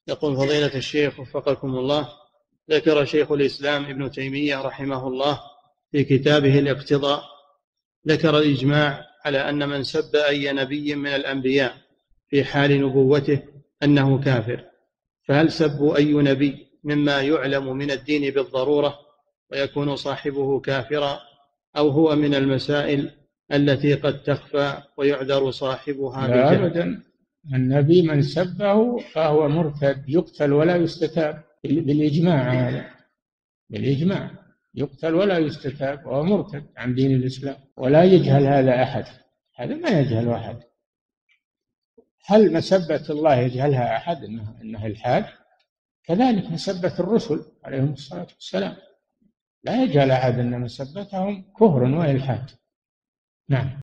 يقول فضيلة الشيخ وفقكم الله، ذكر شيخ الإسلام ابن تيمية رحمه الله في كتابه الاقتضاء، ذكر الإجماع على أن من سب أي نبي من الأنبياء في حال نبوته أنه كافر، فهل سب أي نبي مما يعلم من الدين بالضرورة ويكون صاحبه كافرا، أو هو من المسائل التي قد تخفى ويعذر صاحبها لا بالجهل؟ أبدا، النبي من سبه فهو مرتد يقتل ولا يستتاب بالإجماع، هذا بالإجماع يقتل ولا يستتاب وهو مرتد عن دين الإسلام، ولا يجهل هذا أحد، هذا ما يجهل أحد. هل مسبة الله يجهلها أحد إنها إلحاد؟ كذلك مسبة الرسل عليهم الصلاة والسلام لا يجهل أحد أن مسبتهم كفر وإلحاد. نعم.